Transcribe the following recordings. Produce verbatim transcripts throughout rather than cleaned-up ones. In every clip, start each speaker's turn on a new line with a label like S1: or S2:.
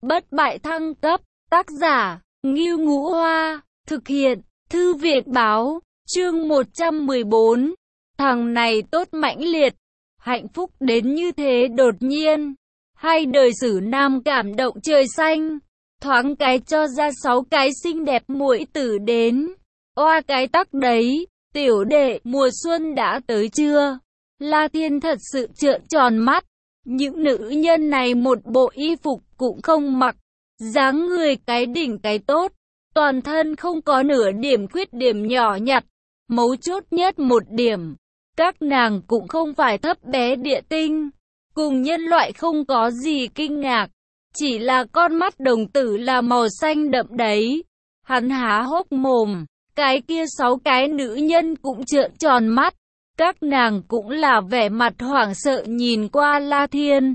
S1: Bất bại thăng cấp, tác giả, Ngưu Ngũ Hoa, thực hiện, Thư viện báo, chương một trăm mười bốn. Thằng này tốt mãnh liệt, hạnh phúc đến như thế đột nhiên, hay đời sử nam cảm động trời xanh, thoáng cái cho ra sáu cái xinh đẹp muội tử đến, oa cái tắc đấy, tiểu đệ mùa xuân đã tới chưa? La Thiên thật sự trợn tròn mắt, những nữ nhân này một bộ y phục cũng không mặc, dáng người cái đỉnh cái tốt, toàn thân không có nửa điểm khuyết điểm nhỏ nhặt, mấu chốt nhất một điểm, các nàng cũng không phải thấp bé địa tinh, cùng nhân loại không có gì kinh ngạc, chỉ là con mắt đồng tử là màu xanh đậm đấy. Hắn há hốc mồm, cái kia sáu cái nữ nhân cũng trợn tròn mắt, các nàng cũng là vẻ mặt hoảng sợ nhìn qua La Thiên,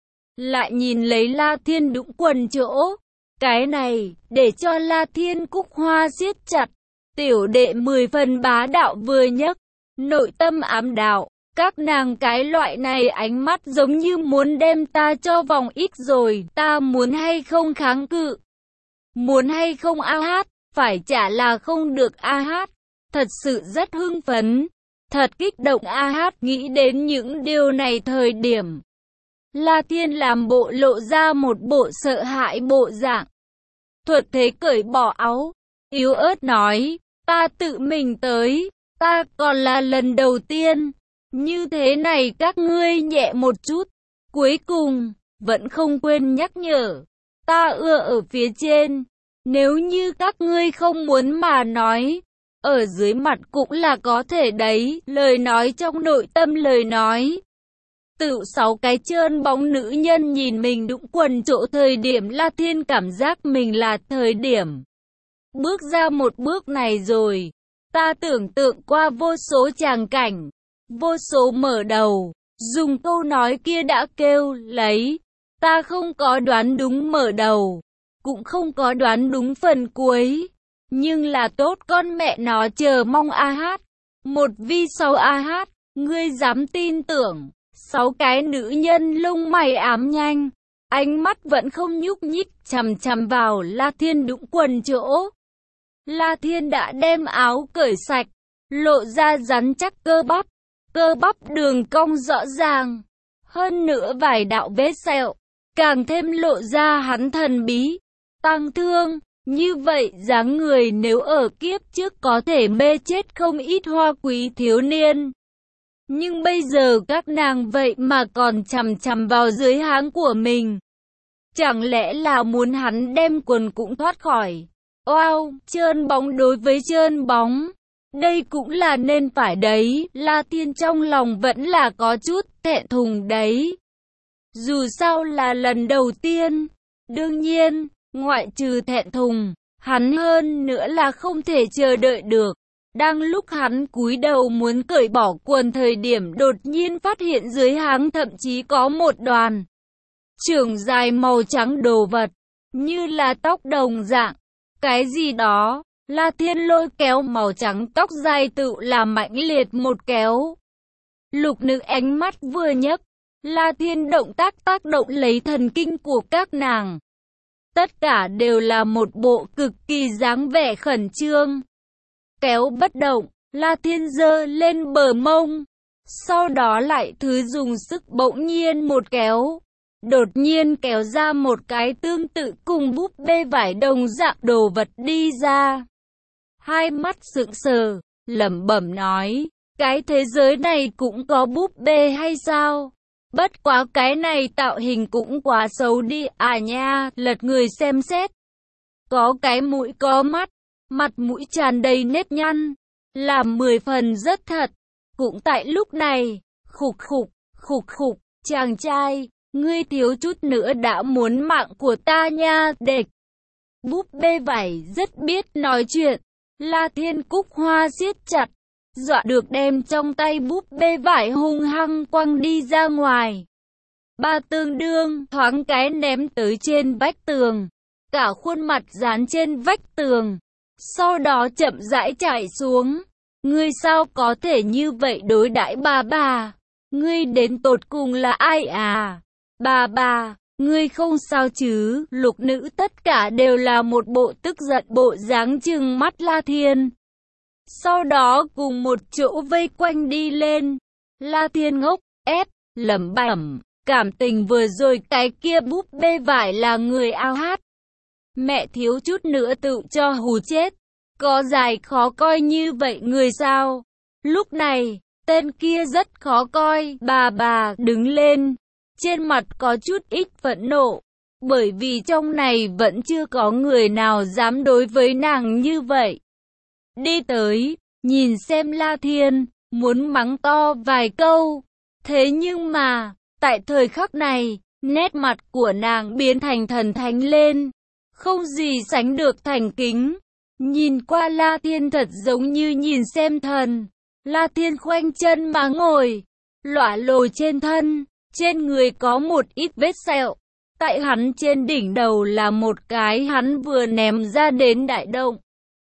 S1: lại nhìn lấy La Thiên đũng quần chỗ. Cái này, để cho La Thiên cúc hoa siết chặt, tiểu đệ mười phần bá đạo vừa nhấc, nội tâm ám đạo, các nàng cái loại này ánh mắt giống như muốn đem ta cho vòng ít rồi, ta muốn hay không kháng cự, muốn hay không a hát, phải trả là không được a hát, thật sự rất hưng phấn, thật kích động a hát nghĩ đến những điều này thời điểm. La Thiên làm bộ lộ ra một bộ sợ hãi bộ dạng. Thuật thế cởi bỏ áo, yếu ớt nói, ta tự mình tới, ta còn là lần đầu tiên, như thế này các ngươi nhẹ một chút, cuối cùng, vẫn không quên nhắc nhở, ta ưa ở phía trên, nếu như các ngươi không muốn mà nói, ở dưới mặt cũng là có thể đấy, lời nói trong nội tâm lời nói. Tự sáu cái trơn bóng nữ nhân nhìn mình đũng quần chỗ thời điểm La Thiên cảm giác mình là thời điểm bước ra một bước này rồi. Ta tưởng tượng qua vô số tràng cảnh, vô số mở đầu, dùng câu nói kia đã kêu lấy. Ta không có đoán đúng mở đầu, cũng không có đoán đúng phần cuối, nhưng là tốt con mẹ nó chờ mong a hát. Một vi sáu a hát, ngươi dám tin tưởng? Sáu cái nữ nhân lông mày ám nhanh, ánh mắt vẫn không nhúc nhích, chằm chằm vào La Thiên đũng quần chỗ. La Thiên đã đem áo cởi sạch, lộ ra rắn chắc cơ bắp, cơ bắp đường cong rõ ràng, hơn nữa vài đạo vết sẹo, càng thêm lộ ra hắn thần bí, tăng thương. Như vậy dáng người nếu ở kiếp trước có thể mê chết không ít hoa quý thiếu niên. Nhưng bây giờ các nàng vậy mà còn chằm chằm vào dưới háng của mình. Chẳng lẽ là muốn hắn đem quần cũng thoát khỏi? Wow, trơn bóng đối với trơn bóng. Đây cũng là nên phải đấy, La Thiên trong lòng vẫn là có chút thẹn thùng đấy. Dù sao là lần đầu tiên, đương nhiên, ngoại trừ thẹn thùng, hắn hơn nữa là không thể chờ đợi được. Đang lúc hắn cúi đầu muốn cởi bỏ quần thời điểm đột nhiên phát hiện dưới háng thậm chí có một đoàn trưởng dài màu trắng đồ vật, như là tóc đồng dạng. Cái gì đó, La Thiên lôi kéo màu trắng tóc dài tự làm mãnh liệt một kéo. Lục nữ ánh mắt vừa nhấc, La Thiên động tác tác động lấy thần kinh của các nàng. Tất cả đều là một bộ cực kỳ dáng vẻ khẩn trương. Kéo bất động, La Thiên giơ lên bờ mông, sau đó lại thứ dùng sức bỗng nhiên một kéo, đột nhiên kéo ra một cái tương tự cùng búp bê vải đồng dạng đồ vật đi ra. Hai mắt sững sờ, lẩm bẩm nói, cái thế giới này cũng có búp bê hay sao? Bất quá cái này tạo hình cũng quá xấu đi à nha, lật người xem xét. Có cái mũi có mắt, mặt mũi tràn đầy nếp nhăn, làm mười phần rất thật. Cũng tại lúc này, khục khục, khục khục, chàng trai, ngươi thiếu chút nữa đã muốn mạng của ta nha, địch. Búp bê vải rất biết nói chuyện, La Thiên cúc hoa siết chặt, dọa được đem trong tay búp bê vải hung hăng quăng đi ra ngoài. Ba tương đương, thoáng cái ném tới trên vách tường, cả khuôn mặt dán trên vách tường, sau đó chậm rãi chảy xuống. Ngươi sao có thể như vậy đối đãi bà bà? Ngươi đến tột cùng là ai à? Bà bà, Ngươi không sao chứ? Lục nữ tất cả đều là một bộ tức giận bộ dáng trừng mắt La Thiên. Sau đó cùng một chỗ vây quanh đi lên. La Thiên ngốc, ép, lẩm bẩm, cảm tình vừa rồi cái kia búp bê vải là người ao hát. Mẹ thiếu chút nữa tự cho hù chết. Có dài khó coi như vậy người sao? Lúc này, tên kia rất khó coi, bà bà đứng lên. Trên mặt có chút ít phẫn nộ, bởi vì trong này vẫn chưa có người nào dám đối với nàng như vậy. Đi tới, nhìn xem La Thiên, muốn mắng to vài câu. Thế nhưng mà, tại thời khắc này, nét mặt của nàng biến thành thần thánh lên, không gì sánh được thành kính. Nhìn qua La Thiên thật giống như nhìn xem thần. La Thiên khoanh chân mà ngồi, lọa lồ trên thân. Trên người có một ít vết sẹo. Tại hắn trên đỉnh đầu là một cái hắn vừa ném ra đến đại động.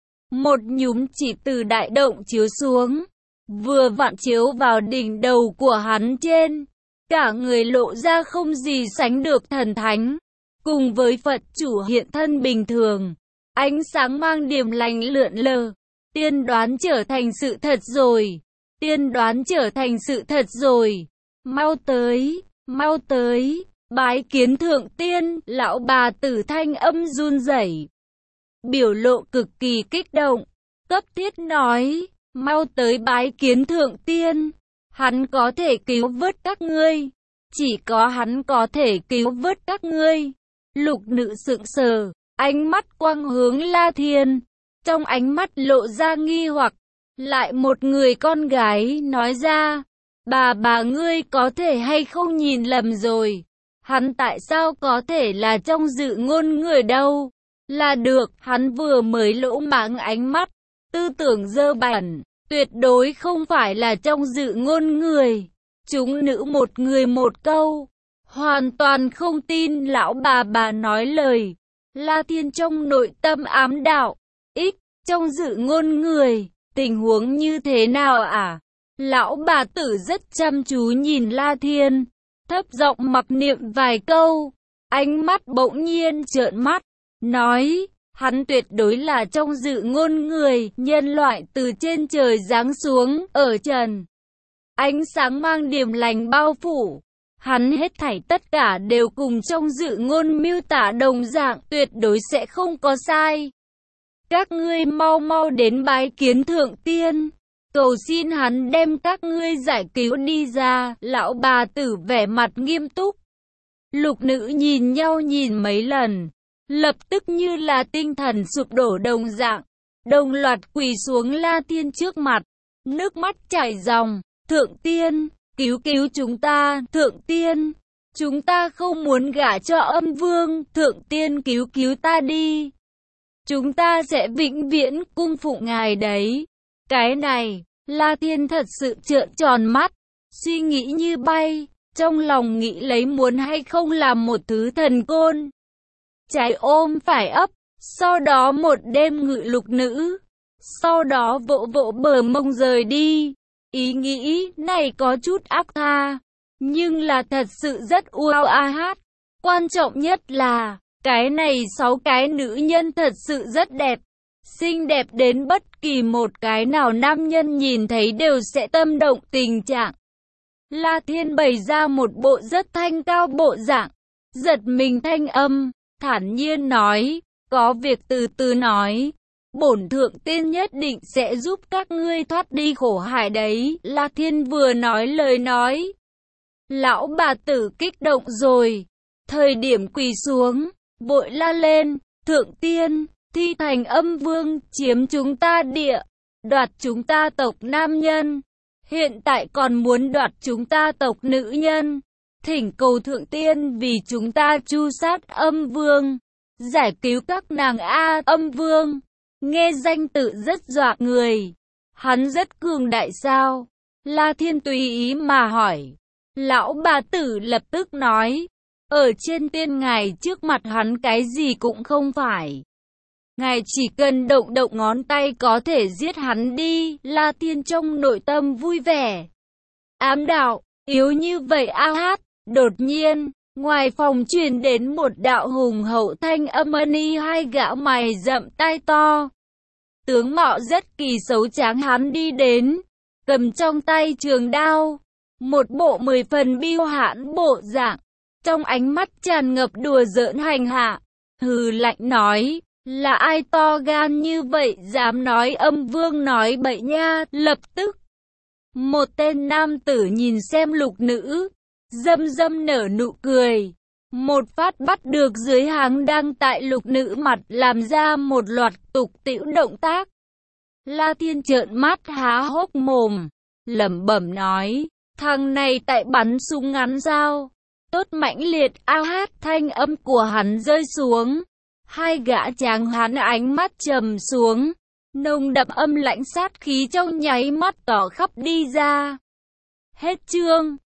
S1: Một nhúm chỉ từ đại động chiếu xuống, vừa vặn chiếu vào đỉnh đầu của hắn trên. Cả người lộ ra không gì sánh được thần thánh. Cùng với Phật chủ hiện thân bình thường, ánh sáng mang điểm lành lượn lờ. Tiên đoán trở thành sự thật rồi. Tiên đoán trở thành sự thật rồi. Mau tới, mau tới, bái kiến thượng tiên, lão bà tử thanh âm run rẩy, biểu lộ cực kỳ kích động, cấp thiết nói, mau tới bái kiến thượng tiên, hắn có thể cứu vớt các ngươi, chỉ có hắn có thể cứu vớt các ngươi. Lục nữ sững sờ, ánh mắt quang hướng La Thiên, trong ánh mắt lộ ra nghi hoặc, lại một người con gái nói ra, bà bà ngươi có thể hay không nhìn lầm rồi, hắn tại sao có thể là trong dự ngôn người đâu, là được, hắn vừa mới lỗ mãng ánh mắt, tư tưởng dơ bẩn, tuyệt đối không phải là trong dự ngôn người, chúng nữ một người một câu, hoàn toàn không tin lão bà bà nói lời. La Thiên trong nội tâm ám đạo, ích, trong dự ngôn người, tình huống như thế nào à? Lão bà tử rất chăm chú nhìn La Thiên, thấp giọng mặc niệm vài câu, ánh mắt bỗng nhiên trợn mắt, nói, hắn tuyệt đối là trong dự ngôn người, nhân loại từ trên trời giáng xuống, ở trần. Ánh sáng mang điểm lành bao phủ, hắn hết thảy tất cả đều cùng trong dự ngôn miêu tả đồng dạng, tuyệt đối sẽ không có sai. Các ngươi mau mau đến bái kiến thượng tiên, cầu xin hắn đem các ngươi giải cứu đi ra. Lão bà tử vẻ mặt nghiêm túc. Lục nữ nhìn nhau nhìn mấy lần, lập tức như là tinh thần sụp đổ đồng dạng, đồng loạt quỳ xuống La Thiên trước mặt, nước mắt chảy ròng, thượng tiên, cứu cứu chúng ta, thượng tiên, chúng ta không muốn gả cho âm vương, thượng tiên cứu cứu ta đi. Chúng ta sẽ vĩnh viễn cung phụng ngài đấy. Cái này, La Thiên thật sự trợn tròn mắt, suy nghĩ như bay, trong lòng nghĩ lấy muốn hay không làm một thứ thần côn. Trái ôm phải ấp, sau đó một đêm ngự lục nữ, sau đó vỗ vỗ bờ mông rời đi. Ý nghĩ này có chút ác tha, nhưng là thật sự rất uau a hát. Quan trọng nhất là, cái này sáu cái nữ nhân thật sự rất đẹp, xinh đẹp đến bất kỳ một cái nào nam nhân nhìn thấy đều sẽ tâm động tình trạng. La Thiên bày ra một bộ rất thanh cao bộ dạng, giật mình thanh âm, thản nhiên nói, có việc từ từ nói, bổn thượng tiên nhất định sẽ giúp các ngươi thoát đi khổ hải đấy. La Thiên vừa nói lời nói, lão bà tử kích động rồi, thời điểm quỳ xuống, vội la lên, thượng tiên, thi thành âm vương chiếm chúng ta địa, đoạt chúng ta tộc nam nhân, hiện tại còn muốn đoạt chúng ta tộc nữ nhân, thỉnh cầu thượng tiên vì chúng ta tru sát âm vương, giải cứu các nàng a. Âm vương, nghe danh tự rất dọa người, hắn rất cường đại sao? La Thiên tùy ý mà hỏi. Lão bà tử lập tức nói, ở trên tiên ngài trước mặt hắn cái gì cũng không phải, ngài chỉ cần động động ngón tay có thể giết hắn đi. La Thiên trong nội tâm vui vẻ, ám đạo, yếu như vậy a hát. Đột nhiên, Ngoài phòng truyền đến một đạo hùng hậu thanh âm ni hai gã mày rậm tai to. Tướng mạo rất kỳ xấu tráng hán đi đến, cầm trong tay trường đao, một bộ mười phần biêu hãn bộ dạng, trong ánh mắt tràn ngập đùa giỡn hành hạ, hừ lạnh nói, là ai to gan như vậy dám nói âm vương nói bậy nha. Lập tức, một tên nam tử nhìn xem lục nữ, dâm dâm nở nụ cười, một phát bắt được dưới háng đang tại lục nữ mặt làm ra một loạt tục tĩu động tác. La Thiên trợn mắt há hốc mồm, lẩm bẩm nói, thằng này tại bắn súng ngắn sao? Tốt mãnh liệt. A hát thanh âm của hắn rơi xuống, hai gã tráng hán ánh mắt trầm xuống, nồng đậm âm lãnh sát khí trong nháy mắt tỏ khắp đi ra. Hết chương.